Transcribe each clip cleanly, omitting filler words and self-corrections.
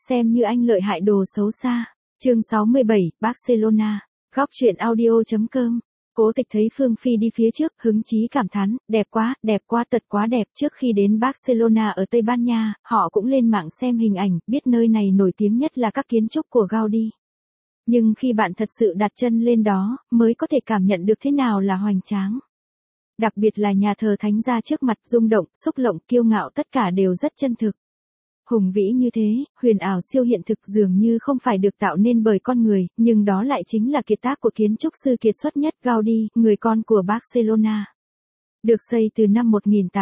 xem như anh lợi hại đồ xấu xa. Chương 67, Barcelona. Góc truyện audio.com. Cố Tịch thấy Phương Phi đi phía trước, hứng chí cảm thán, đẹp quá, thật quá đẹp. Trước khi đến Barcelona ở Tây Ban Nha, họ cũng lên mạng xem hình ảnh, biết nơi này nổi tiếng nhất là các kiến trúc của Gaudi. Nhưng khi bạn thật sự đặt chân lên đó, mới có thể cảm nhận được thế nào là hoành tráng. Đặc biệt là nhà thờ thánh gia trước mặt, rung động, xúc động, kiêu ngạo, tất cả đều rất chân thực. Hùng vĩ như thế, huyền ảo siêu hiện thực, dường như không phải được tạo nên bởi con người, nhưng đó lại chính là kiệt tác của kiến trúc sư kiệt xuất nhất Gaudi, người con của Barcelona. Được xây từ năm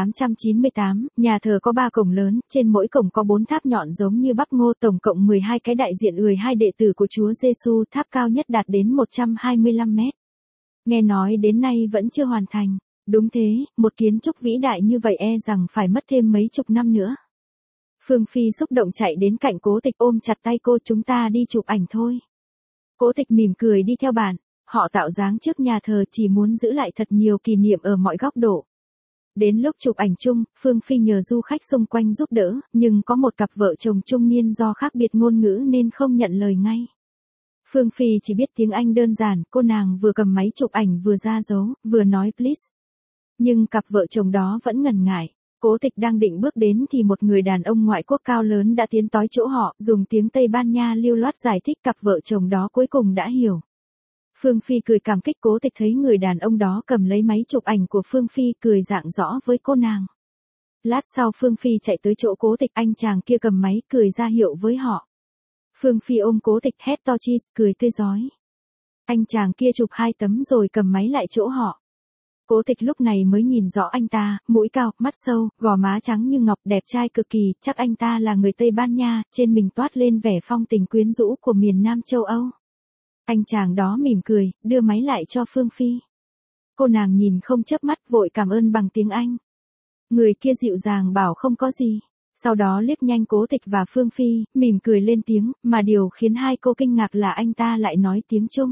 1898, nhà thờ có 3 cổng lớn, trên mỗi cổng có 4 tháp nhọn giống như bắp ngô, tổng cộng 12 cái đại diện 12 đệ tử của Chúa Giêsu, tháp cao nhất đạt đến 125 mét. Nghe nói đến nay vẫn chưa hoàn thành. Đúng thế, một kiến trúc vĩ đại như vậy e rằng phải mất thêm mấy chục năm nữa. Phương Phi xúc động chạy đến cạnh Cố Tịch ôm chặt tay cô, chúng ta đi chụp ảnh thôi. Cố Tịch mỉm cười đi theo bạn, họ tạo dáng trước nhà thờ chỉ muốn giữ lại thật nhiều kỷ niệm ở mọi góc độ. Đến lúc chụp ảnh chung, Phương Phi nhờ du khách xung quanh giúp đỡ, nhưng có một cặp vợ chồng trung niên do khác biệt ngôn ngữ nên không nhận lời ngay. Phương Phi chỉ biết tiếng Anh đơn giản, cô nàng vừa cầm máy chụp ảnh vừa ra dấu, vừa nói please. Nhưng cặp vợ chồng đó vẫn ngần ngại. Cố Tịch đang định bước đến thì một người đàn ông ngoại quốc cao lớn đã tiến tới chỗ họ, dùng tiếng Tây Ban Nha lưu loát giải thích, cặp vợ chồng đó cuối cùng đã hiểu. Phương Phi cười cảm kích. Cố Tịch thấy người đàn ông đó cầm lấy máy chụp ảnh của Phương Phi, cười rạng rõ với cô nàng. Lát sau Phương Phi chạy tới chỗ Cố Tịch, anh chàng kia cầm máy, cười ra hiệu với họ. Phương Phi ôm Cố Tịch hét to cheese, cười tươi rói. Anh chàng kia chụp 2 tấm rồi cầm máy lại chỗ họ. Cố Tịch lúc này mới nhìn rõ anh ta, mũi cao, mắt sâu, gò má trắng như ngọc, đẹp trai cực kỳ, chắc anh ta là người Tây Ban Nha, trên mình toát lên vẻ phong tình quyến rũ của miền Nam châu Âu. Anh chàng đó mỉm cười, đưa máy lại cho Phương Phi. Cô nàng nhìn không chớp mắt, vội cảm ơn bằng tiếng Anh. Người kia dịu dàng bảo không có gì. Sau đó liếc nhanh Cố Tịch và Phương Phi, mỉm cười lên tiếng, mà điều khiến hai cô kinh ngạc là anh ta lại nói tiếng Trung.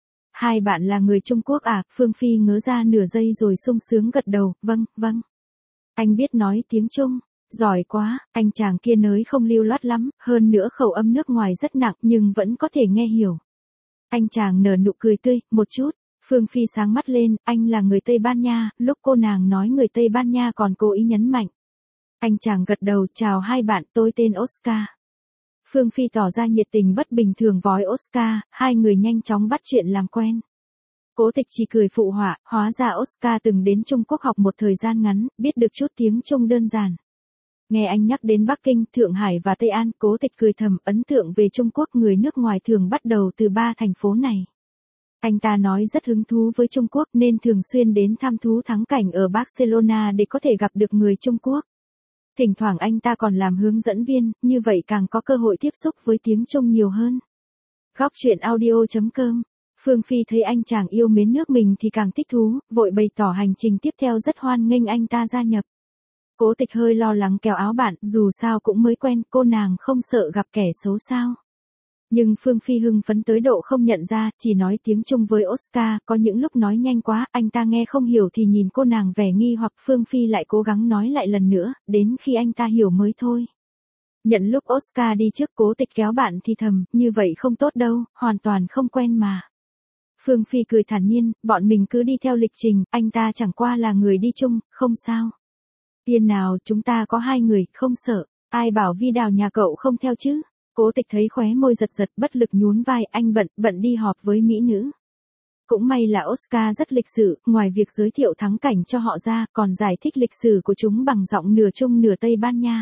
Hai bạn là người Trung Quốc à? Phương Phi ngớ ra nửa giây rồi sung sướng gật đầu, vâng. Anh biết nói tiếng Trung, giỏi quá. Anh chàng kia nới không lưu loát lắm, hơn nữa khẩu âm nước ngoài rất nặng nhưng vẫn có thể nghe hiểu. Anh chàng nở nụ cười tươi, một chút. Phương Phi sáng mắt lên, anh là người Tây Ban Nha, lúc cô nàng nói người Tây Ban Nha còn cố ý nhấn mạnh. Anh chàng gật đầu, chào hai bạn, tôi tên Oscar. Phương Phi tỏ ra nhiệt tình bất bình thường với Oscar, hai người nhanh chóng bắt chuyện làm quen. Cố Tịch chỉ cười phụ họa, hóa ra Oscar từng đến Trung Quốc học một thời gian ngắn, biết được chút tiếng Trung đơn giản. Nghe anh nhắc đến Bắc Kinh, Thượng Hải và Tây An, Cố Tịch cười thầm, ấn tượng về Trung Quốc người nước ngoài thường bắt đầu từ 3 thành phố này. Anh ta nói rất hứng thú với Trung Quốc nên thường xuyên đến thăm thú thắng cảnh ở Barcelona để có thể gặp được người Trung Quốc. Thỉnh thoảng anh ta còn làm hướng dẫn viên, như vậy càng có cơ hội tiếp xúc với tiếng Trung nhiều hơn. Góc truyện audio.com. Phương Phi thấy anh chàng yêu mến nước mình thì càng thích thú, vội bày tỏ hành trình tiếp theo rất hoan nghênh anh ta gia nhập. Cố Tịch hơi lo lắng kéo áo bạn, dù sao cũng mới quen, cô nàng không sợ gặp kẻ xấu sao. Nhưng Phương Phi hưng phấn tới độ không nhận ra, chỉ nói tiếng Trung với Oscar, có những lúc nói nhanh quá, anh ta nghe không hiểu thì nhìn cô nàng vẻ nghi hoặc. Phương Phi lại cố gắng nói lại lần nữa, đến khi anh ta hiểu mới thôi. Nhận lúc Oscar đi trước, Cố Tịch kéo bạn thì thầm, như vậy không tốt đâu, hoàn toàn không quen mà. Phương Phi cười thản nhiên, bọn mình cứ đi theo lịch trình, anh ta chẳng qua là người đi chung, không sao. Tiên nào, chúng ta có 2 người, không sợ, ai bảo Vi Đào nhà cậu không theo chứ. Cố Tịch thấy khóe môi giật giật, bất lực nhún vai, anh bận đi họp với mỹ nữ. Cũng may là Oscar rất lịch sự, ngoài việc giới thiệu thắng cảnh cho họ ra, còn giải thích lịch sử của chúng bằng giọng nửa Trung nửa Tây Ban Nha.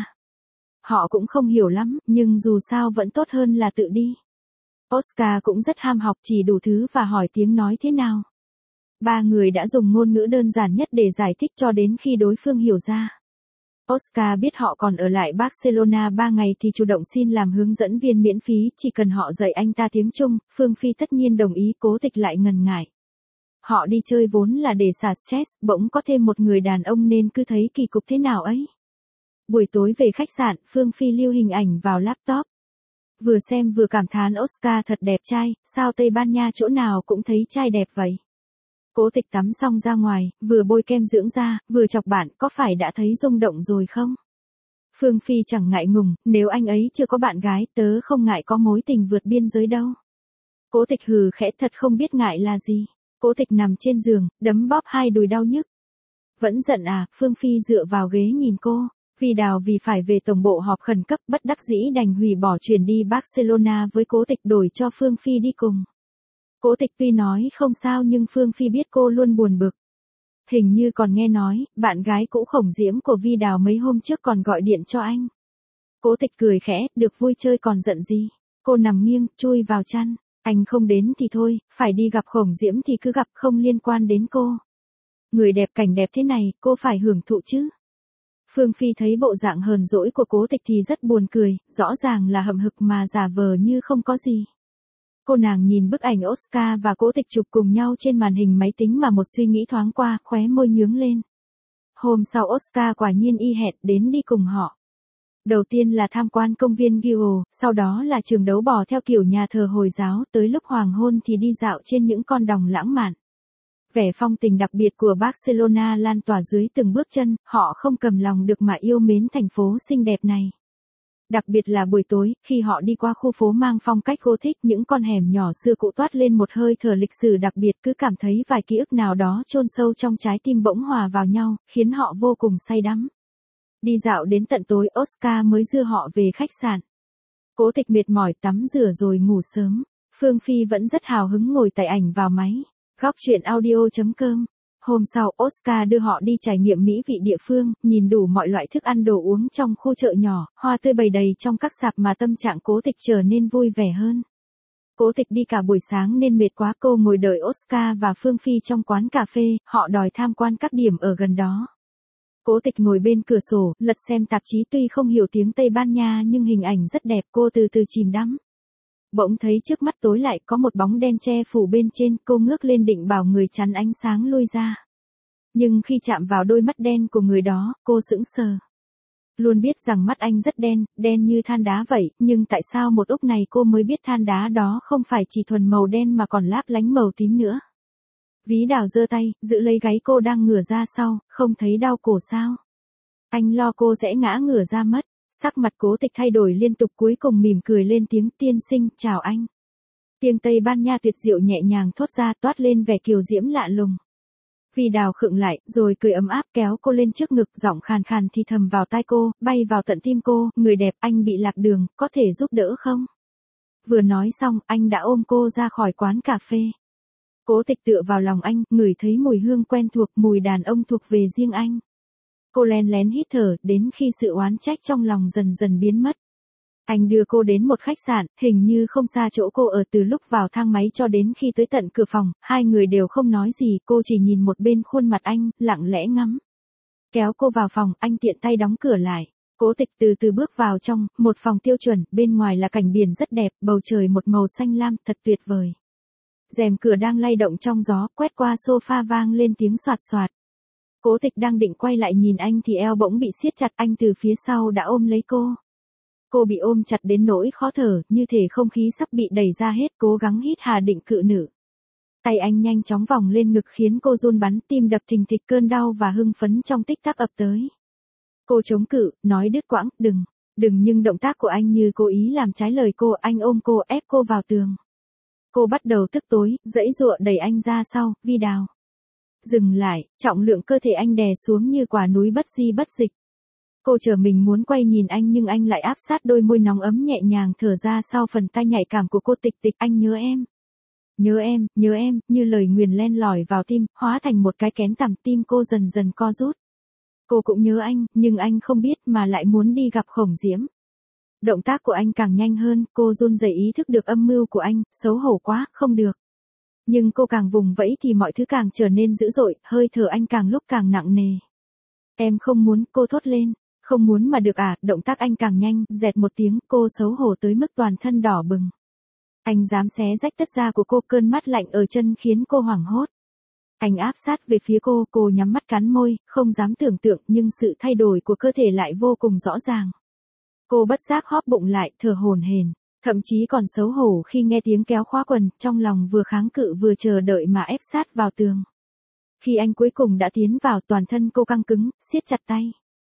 Họ cũng không hiểu lắm, nhưng dù sao vẫn tốt hơn là tự đi. Oscar cũng rất ham học, chỉ đủ thứ và hỏi tiếng nói thế nào. 3 người đã dùng ngôn ngữ đơn giản nhất để giải thích cho đến khi đối phương hiểu ra. Oscar biết họ còn ở lại Barcelona 3 ngày thì chủ động xin làm hướng dẫn viên miễn phí, chỉ cần họ dạy anh ta tiếng Trung. Phương Phi tất nhiên đồng ý, Cố Tịch lại ngần ngại. Họ đi chơi vốn là để xả stress, bỗng có thêm một người đàn ông nên cứ thấy kỳ cục thế nào ấy. Buổi tối về khách sạn, Phương Phi lưu hình ảnh vào laptop. Vừa xem vừa cảm thán Oscar thật đẹp trai, sao Tây Ban Nha chỗ nào cũng thấy trai đẹp vậy. Cố Tịch tắm xong ra ngoài, vừa bôi kem dưỡng da, vừa chọc bạn, có phải đã thấy rung động rồi không? Phương Phi chẳng ngại ngùng, nếu anh ấy chưa có bạn gái, tớ không ngại có mối tình vượt biên giới đâu. Cố Tịch hừ khẽ, thật không biết ngại là gì. Cố Tịch nằm trên giường, đấm bóp hai đùi đau nhức. Vẫn giận à? Phương Phi dựa vào ghế nhìn cô. Vì Đào vì phải về tổng bộ họp khẩn cấp bất đắc dĩ đành hủy bỏ chuyển đi Barcelona với Cố Tịch đổi cho Phương Phi đi cùng. Cố Tịch tuy nói không sao nhưng Phương Phi biết cô luôn buồn bực. Hình như còn nghe nói, bạn gái cũ Khổng Diễm của Vi Đào mấy hôm trước còn gọi điện cho anh. Cố Tịch cười khẽ, được vui chơi còn giận gì. Cô nằm nghiêng, chui vào chăn. Anh không đến thì thôi, phải đi gặp Khổng Diễm thì cứ gặp, không liên quan đến cô. Người đẹp cảnh đẹp thế này, cô phải hưởng thụ chứ. Phương Phi thấy bộ dạng hờn dỗi của Cố Tịch thì rất buồn cười, rõ ràng là hậm hực mà giả vờ như không có gì. Cô nàng nhìn bức ảnh Oscar và Cố Tịch chụp cùng nhau trên màn hình máy tính mà một suy nghĩ thoáng qua, khóe môi nhướng lên. Hôm sau Oscar quả nhiên y hẹn đến đi cùng họ. Đầu tiên là tham quan công viên Guild, sau đó là trường đấu bò theo kiểu nhà thờ Hồi giáo, tới lúc hoàng hôn thì đi dạo trên những con đồng lãng mạn. Vẻ phong tình đặc biệt của Barcelona lan tỏa dưới từng bước chân, họ không cầm lòng được mà yêu mến thành phố xinh đẹp này. Đặc biệt là buổi tối, khi họ đi qua khu phố mang phong cách Gothic, những con hẻm nhỏ xưa cũ toát lên một hơi thở lịch sử đặc biệt, cứ cảm thấy vài ký ức nào đó chôn sâu trong trái tim bỗng hòa vào nhau, khiến họ vô cùng say đắm. Đi dạo đến tận tối, Oscar mới đưa họ về khách sạn. Cố Tịch mệt mỏi tắm rửa rồi ngủ sớm. Phương Phi vẫn rất hào hứng ngồi tải ảnh vào máy. Góc truyện audio.com. Hôm sau, Oscar đưa họ đi trải nghiệm mỹ vị địa phương, nhìn đủ mọi loại thức ăn đồ uống trong khu chợ nhỏ, hoa tươi bày đầy trong các sạp mà tâm trạng Cố Tịch trở nên vui vẻ hơn. Cố Tịch đi cả buổi sáng nên mệt quá, cô ngồi đợi Oscar và Phương Phi trong quán cà phê, họ đòi tham quan các điểm ở gần đó. Cố Tịch ngồi bên cửa sổ, lật xem tạp chí, tuy không hiểu tiếng Tây Ban Nha nhưng hình ảnh rất đẹp, cô từ từ chìm đắm. Bỗng thấy trước mắt tối lại có một bóng đen che phủ bên trên, cô ngước lên định bảo người chắn ánh sáng lui ra. Nhưng khi chạm vào đôi mắt đen của người đó, cô sững sờ. Luôn biết rằng mắt anh rất đen, đen như than đá vậy, nhưng tại sao một lúc này cô mới biết than đá đó không phải chỉ thuần màu đen mà còn láp lánh màu tím nữa. Ví Đào giơ tay, giữ lấy gáy cô đang ngửa ra sau, không thấy đau cổ sao? Anh lo cô sẽ ngã ngửa ra mất. Sắc mặt Cố Tịch thay đổi liên tục, cuối cùng mỉm cười lên tiếng, tiên sinh, chào anh. Tiếng Tây Ban Nha tuyệt diệu nhẹ nhàng thốt ra, toát lên vẻ kiều diễm lạ lùng. Vi Đào khựng lại, rồi cười ấm áp kéo cô lên trước ngực, giọng khàn khàn thì thầm vào tai cô, bay vào tận tim cô, người đẹp, anh bị lạc đường, có thể giúp đỡ không? Vừa nói xong, anh đã ôm cô ra khỏi quán cà phê. Cố Tịch tựa vào lòng anh, ngửi thấy mùi hương quen thuộc, mùi đàn ông thuộc về riêng anh. Cô lén lén hít thở, đến khi sự oán trách trong lòng dần dần biến mất. Anh đưa cô đến một khách sạn, hình như không xa chỗ cô ở, từ lúc vào thang máy cho đến khi tới tận cửa phòng, hai người đều không nói gì, cô chỉ nhìn một bên khuôn mặt anh, lặng lẽ ngắm. Kéo cô vào phòng, anh tiện tay đóng cửa lại. Cố Tịch từ từ bước vào trong, một phòng tiêu chuẩn, bên ngoài là cảnh biển rất đẹp, bầu trời một màu xanh lam, thật tuyệt vời. Rèm cửa đang lay động trong gió, quét qua sofa vang lên tiếng xoạt xoạt. Cố Tịch đang định quay lại nhìn anh thì eo bỗng bị siết chặt, anh từ phía sau đã ôm lấy cô. Cô bị ôm chặt đến nỗi khó thở, như thể không khí sắp bị đẩy ra hết, cố gắng hít hà định cự nữ. Tay anh nhanh chóng vòng lên ngực khiến cô run bắn, tim đập thình thịch, cơn đau và hưng phấn trong tích tắc ập tới. Cô chống cự, nói đứt quãng, đừng, nhưng động tác của anh như cố ý làm trái lời cô, anh ôm cô ép cô vào tường. Cô bắt đầu tức tối, giãy giụa đẩy anh ra sau, Vi Đào. Dừng lại, trọng lượng cơ thể anh đè xuống như quả núi bất di bất dịch. Cô chờ mình muốn quay nhìn anh nhưng anh lại áp sát, đôi môi nóng ấm nhẹ nhàng thở ra sau phần tai nhạy cảm của cô. Tịch Tịch, anh nhớ em. Nhớ em, như lời nguyền len lỏi vào tim, hóa thành một cái kén tằm, tim cô dần dần co rút. Cô cũng nhớ anh, nhưng anh không biết mà lại muốn đi gặp Khổng Diễm. Động tác của anh càng nhanh hơn, cô run rẩy ý thức được âm mưu của anh, xấu hổ quá, không được. Nhưng cô càng vùng vẫy thì mọi thứ càng trở nên dữ dội, hơi thở anh càng lúc càng nặng nề. Em không muốn, cô thốt lên. Không muốn mà được à? Động tác anh càng nhanh, dẹt một tiếng, cô xấu hổ tới mức toàn thân đỏ bừng. Anh dám xé rách tất da của cô, cơn mát lạnh ở chân khiến cô hoảng hốt. Anh áp sát về phía cô nhắm mắt cắn môi, không dám tưởng tượng, nhưng sự thay đổi của cơ thể lại vô cùng rõ ràng. Cô bất giác hóp bụng lại, thở hổn hển, thậm chí còn xấu hổ khi nghe tiếng kéo khóa quần, trong lòng vừa kháng cự vừa chờ đợi mà ép sát vào tường. Khi anh cuối cùng đã tiến vào, toàn thân cô căng cứng, siết chặt tay.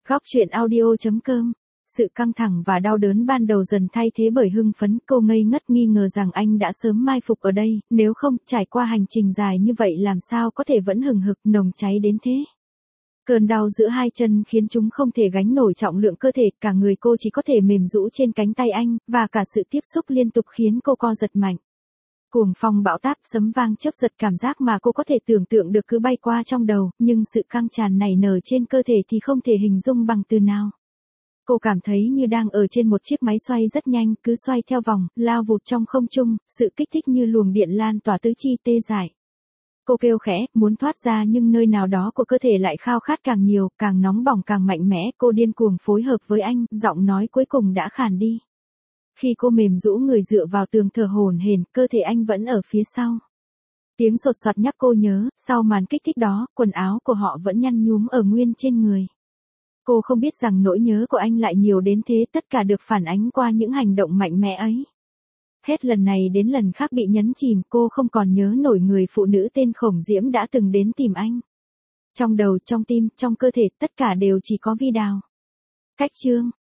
Góc truyện audio.com. Sự căng thẳng và đau đớn ban đầu dần thay thế bởi hưng phấn, cô ngây ngất nghi ngờ rằng anh đã sớm mai phục ở đây, nếu không, trải qua hành trình dài như vậy làm sao có thể vẫn hừng hực nồng cháy đến thế. Cơn đau giữa hai chân khiến chúng không thể gánh nổi trọng lượng cơ thể, cả người cô chỉ có thể mềm rũ trên cánh tay anh, và cả sự tiếp xúc liên tục khiến cô co giật mạnh. Cuồng phong bão táp, sấm vang chớp giật, cảm giác mà cô có thể tưởng tượng được cứ bay qua trong đầu, nhưng sự căng tràn nảy nở trên cơ thể thì không thể hình dung bằng từ nào. Cô cảm thấy như đang ở trên một chiếc máy xoay rất nhanh, cứ xoay theo vòng, lao vụt trong không trung, sự kích thích như luồng điện lan tỏa tứ chi tê dại. Cô kêu khẽ, muốn thoát ra nhưng nơi nào đó của cơ thể lại khao khát càng nhiều, càng nóng bỏng càng mạnh mẽ, cô điên cuồng phối hợp với anh, giọng nói cuối cùng đã khàn đi. Khi cô mềm rũ người dựa vào tường thở hổn hển, cơ thể anh vẫn ở phía sau. Tiếng sột soạt nhắc cô nhớ, sau màn kích thích đó, quần áo của họ vẫn nhăn nhúm ở nguyên trên người. Cô không biết rằng nỗi nhớ của anh lại nhiều đến thế, tất cả được phản ánh qua những hành động mạnh mẽ ấy. Hết lần này đến lần khác bị nhấn chìm, cô không còn nhớ nổi người phụ nữ tên Khổng Diễm đã từng đến tìm anh. Trong đầu, trong tim, trong cơ thể, tất cả đều chỉ có Vi Đào. Cách chương